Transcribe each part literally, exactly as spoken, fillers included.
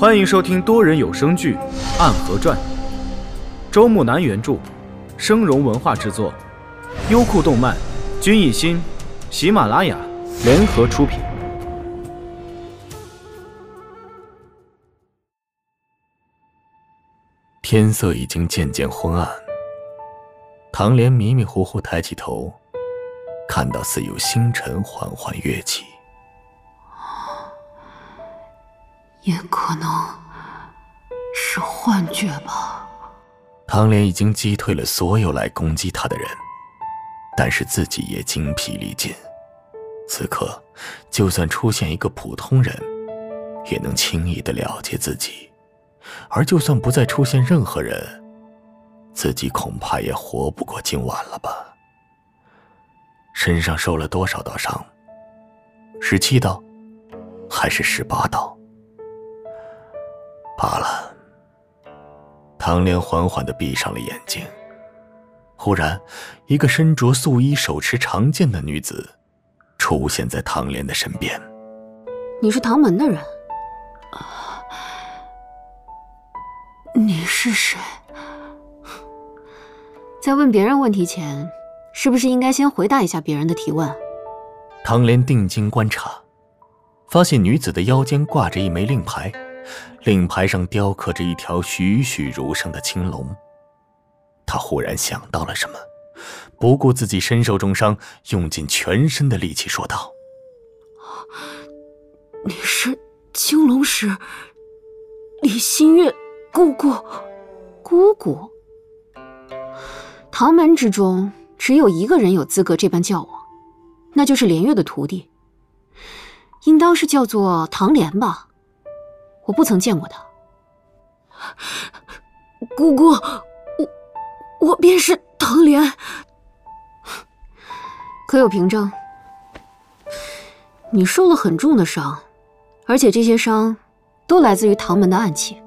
欢迎收听多人有声剧《暗河传》，周木南原著，生荣文化制作，优酷动漫、君艺心、喜马拉雅联合出品。 天色已经渐渐昏暗，唐莲迷迷糊糊抬起头，看到似有星辰缓缓跃起。 也可能是幻觉吧。 唐莲已经击退了所有来攻击他的人，但是自己也精疲力尽。此刻，就算出现一个普通人，也能轻易地了结自己。而就算不再出现任何人，自己恐怕也活不过今晚了吧。身上受了多少道伤？十七道，还是十八道？罢了。唐莲缓缓地闭上了眼睛。忽然，一个身着素衣、手持长剑的女子出现在唐莲的身边。 你是唐门的人？你是谁？在问别人问题前，是不是应该先回答一下别人的提问？ 唐莲定睛观察，发现女子的腰间挂着一枚令牌，令牌上雕刻着一条栩栩如生的青龙。他忽然想到了什么，不顾自己身受重伤，用尽全身的力气说道： 你是青龙使李新月姑姑。姑姑？唐门之中只有一个人有资格这般叫我，那就是连月的徒弟，应当是叫做唐莲吧。我不曾见过他。姑姑，我我便是唐莲。可有凭证？你受了很重的伤，而且这些伤都来自于唐门的暗器。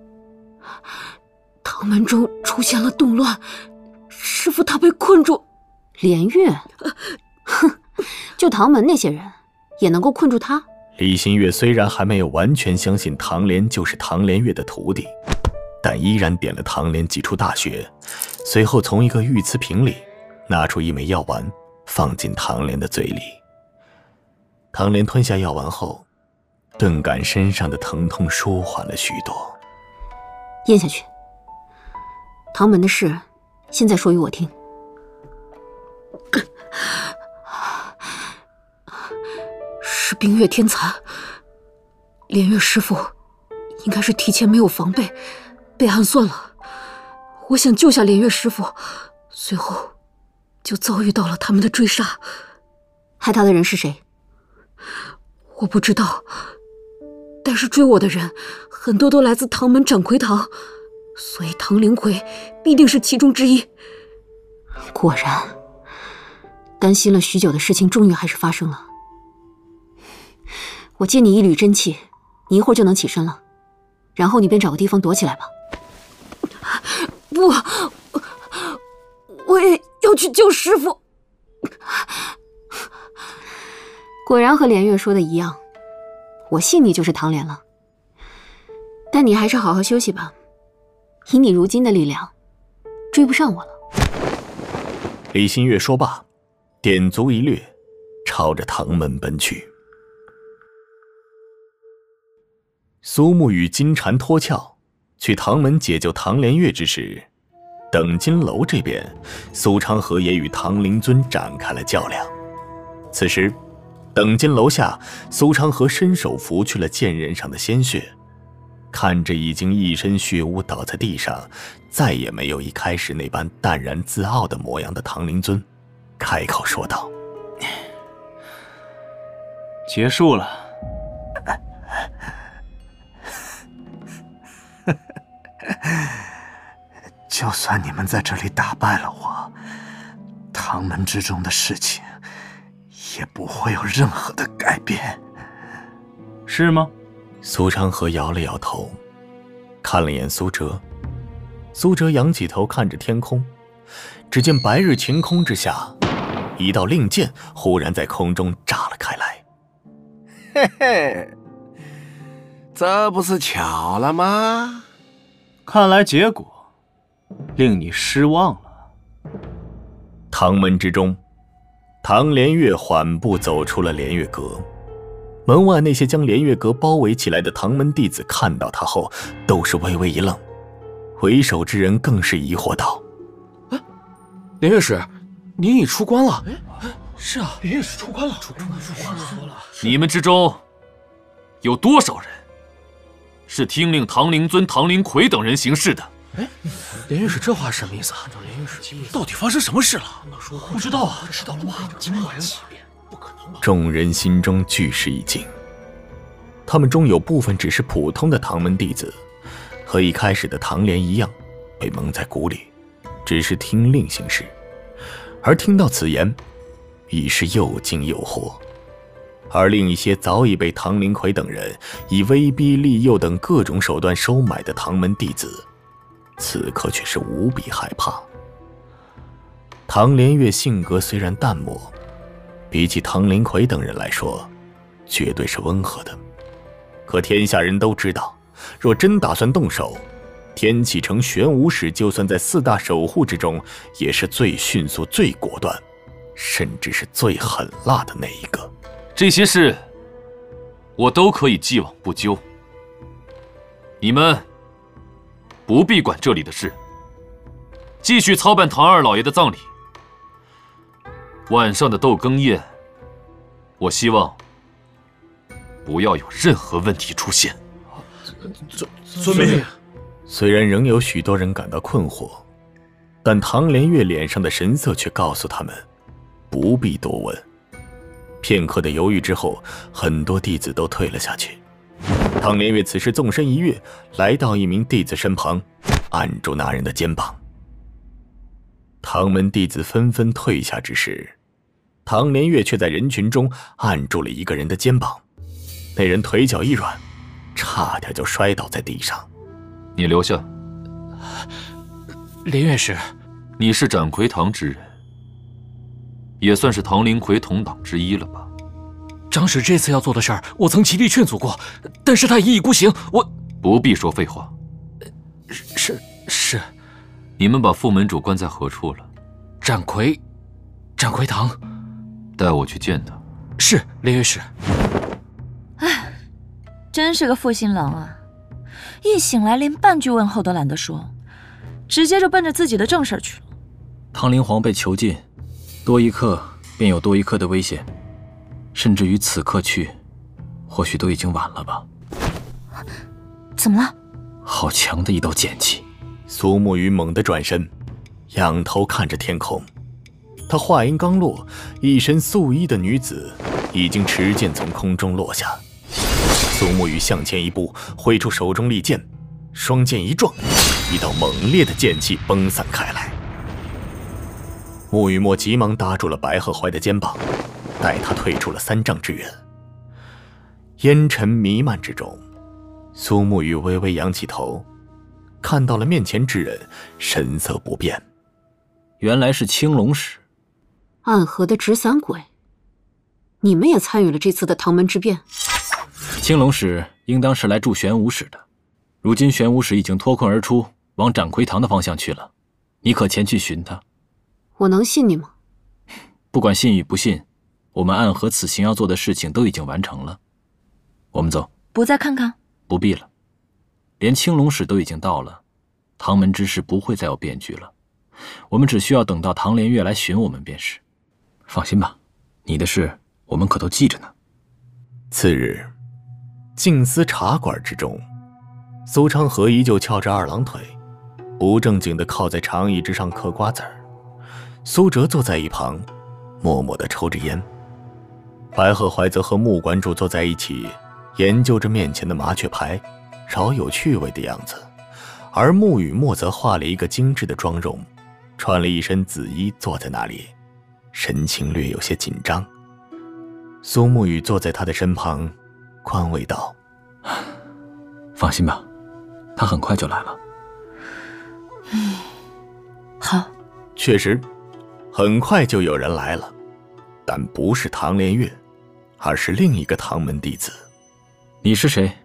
唐门中出现了动乱，师父他被困住。连月？哼，就唐门那些人也能够困住他？ 李新月虽然还没有完全相信唐莲就是唐莲月的徒弟，但依然点了唐莲几处大穴，随后从一个玉瓷瓶里拿出一枚药丸，放进唐莲的嘴里。唐莲吞下药丸后，顿感身上的疼痛舒缓了许多。 咽下去。唐门的事，现在说与我听。是冰月天残，连月师父应该是提前没有防备，被暗算了。我想救下连月师父，随后就遭遇到了他们的追杀。害他的人是谁？我不知道，但是追我的人很多都来自唐门掌魁堂，所以唐灵魁必定是其中之一。果然，担心了许久的事情终于还是发生了。我借你一缕真气，你一会儿就能起身了，然后你便找个地方躲起来吧。不，我也要去救师父。果然和连月说的一样，我信你就是唐莲了。但你还是好好休息吧，以你如今的力量，追不上我了。 李新月说罢，点足一掠，朝着唐门奔去。苏木与金蝉脱壳去唐门解救唐莲月之时，等金楼这边，苏昌河也与唐灵尊展开了较量。此时等金楼下，苏昌河伸手拂去了剑刃上的鲜血，看着已经一身血污倒在地上，再也没有一开始那般淡然自傲的模样的唐灵尊，开口说道： 结束了。 就算你们在这里打败了我，唐门之中的事情也不会有任何的改变。 是吗？ 苏昌河摇了摇头，看了眼苏哲。苏哲仰起头看着天空，只见白日晴空之下，一道令箭忽然在空中炸了开来。 嘿嘿， 这不是巧了吗？ 看来结果令你失望了。 堂门之中，唐连月缓步走出了连月阁。门外那些将连月阁包围起来的唐门弟子看到他后，都是微微一愣，为首之人更是疑惑道：“ 哎，连月使，您已出关了。” 是啊，连月使出关了，出关了，出关了。 你们之中有多少人是听令唐灵尊、唐灵魁等人行事的？ 哎，连月使这话是什么意思啊？连月使到底发生什么事了？不知道啊，知道了吧？今晚不可能吧？ 众人心中俱是一惊。他们中有部分只是普通的唐门弟子，和一开始的唐莲一样，被蒙在鼓里，只是听令行事。而听到此言，已是又惊又惑。而另一些早已被唐灵魁等人以威逼利诱等各种手段收买的唐门弟子，此刻却是无比害怕。唐连月性格虽然淡漠，比起唐灵魁等人来说，绝对是温和的。可天下人都知道，若真打算动手，天启城玄武使就算在四大守护之中，也是最迅速、最果断，甚至是最狠辣的那一个。 这些事，我都可以既往不咎。你们不必管这里的事，继续操办唐二老爷的葬礼。晚上的斗更宴，我希望不要有任何问题出现。 遵遵命。 虽然仍有许多人感到困惑，但唐连月脸上的神色却告诉他们，不必多问。片刻的犹豫之后，很多弟子都退了下去。唐连月此时纵身一跃，来到一名弟子身旁，按住那人的肩膀。唐门弟子纷纷退下之时，唐连月却在人群中按住了一个人的肩膀。那人腿脚一软，差点就摔倒在地上。 你留下。 连月使， 你是斩魁堂之人，也算是唐灵魁同党之一了吧？ 张使这次要做的事儿，我曾极力劝阻过，但是他一意孤行。我不必说废话。 是是。 你们把副门主关在何处了？ 斩魁，斩魁堂。 带我去见他。 是，连月使。 唉，真是个负心郎啊！一醒来连半句问候都懒得说，直接就奔着自己的正事去了。 唐灵皇被囚禁，多一刻便有多一刻的危险，甚至于此刻去，或许都已经晚了吧。 怎么了？ 好强的一道剑气！ 苏沐雨猛地转身，仰头看着天空。他话音刚落，一身素衣的女子已经持剑从空中落下。苏沐雨向前一步，挥出手中利剑，双剑一撞，一道猛烈的剑气崩散开来。沐雨墨急忙搭住了白鹤怀的肩膀，带他退出了三丈之远。烟尘弥漫之中，苏沐雨微微扬起头，看到了面前之人，神色不变。 原来是青龙使。 暗河的纸伞鬼，你们也参与了这次的唐门之变？ 青龙使应当是来助玄武使的，如今玄武使已经脱困而出，往斩魁堂的方向去了，你可前去寻他？ 我能信你吗？ 不管信与不信，我们暗河此行要做的事情都已经完成了。我们走。 不再看看？ 不必了，连青龙使都已经到了，唐门之事不会再有变局了。我们只需要等到唐连月来寻我们便是。放心吧，你的事我们可都记着呢。 次日，静思茶馆之中，苏昌河依旧翘着二郎腿，不正经地靠在长椅之上嗑瓜子儿。苏哲坐在一旁，默默地抽着烟。白鹤怀则和穆馆主坐在一起，研究着面前的麻雀牌，饶有趣味的样子。而穆雨墨则化了一个精致的妆容，穿了一身紫衣，坐在那里，神情略有些紧张。苏沐雨坐在他的身旁，宽慰道：“ 放心吧，他很快就来了。” 嗯，好。 确实，很快就有人来了，但不是唐连月，而是另一个唐门弟子。 你是谁？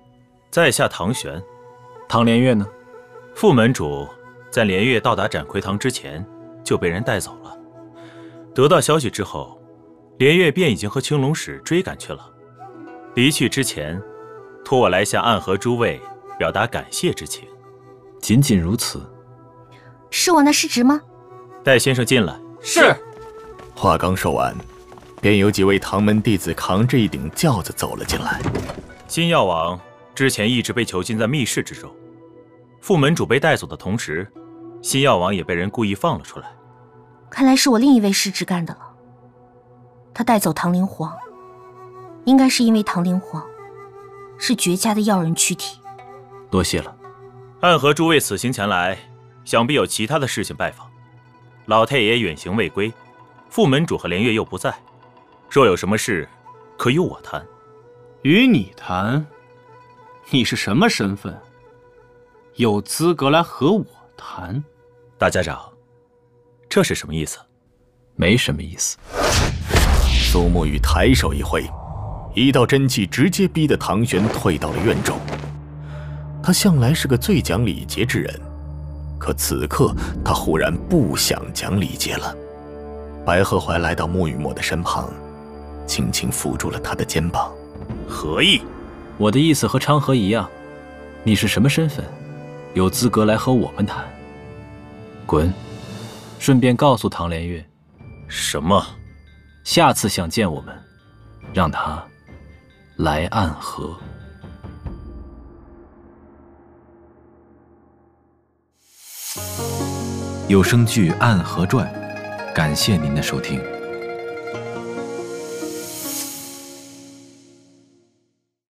在下唐玄。 唐连月呢？ 副门主在连月到达斩魁堂之前就被人带走了。得到消息之后，连月便已经和青龙使追赶去了。离去之前，托我来向暗河诸位表达感谢之情。 仅仅如此？ 是我那失职吗？ 带先生进来。 是。 话刚说完，便有几位唐门弟子扛着一顶轿子走了进来。 新药王之前一直被囚禁在密室之中，副门主被带走的同时，新药王也被人故意放了出来。 看来是我另一位失职干的了。他带走唐灵皇，应该是因为唐灵皇是绝佳的药人躯体。 多谢了。 暗河诸位此行前来，想必有其他的事情拜访。老太爷远行未归，副门主和连月又不在，若有什么事，可与我谈。 与你谈？你是什么身份？有资格来和我谈？ 大家长，这是什么意思？ 没什么意思。 苏沐雨抬手一挥，一道真气直接逼得唐玄退到了院中。他向来是个最讲礼节之人，可此刻他忽然不想讲礼节了。白鹤怀来到沐雨墨的身旁，轻轻抚住了他的肩膀。 何意？ 我的意思和昌河一样，你是什么身份，有资格来和我们谈？滚！顺便告诉唐连月， 什么？ 下次想见我们，让他来暗河。 有声剧《暗河传》，感谢您的收听。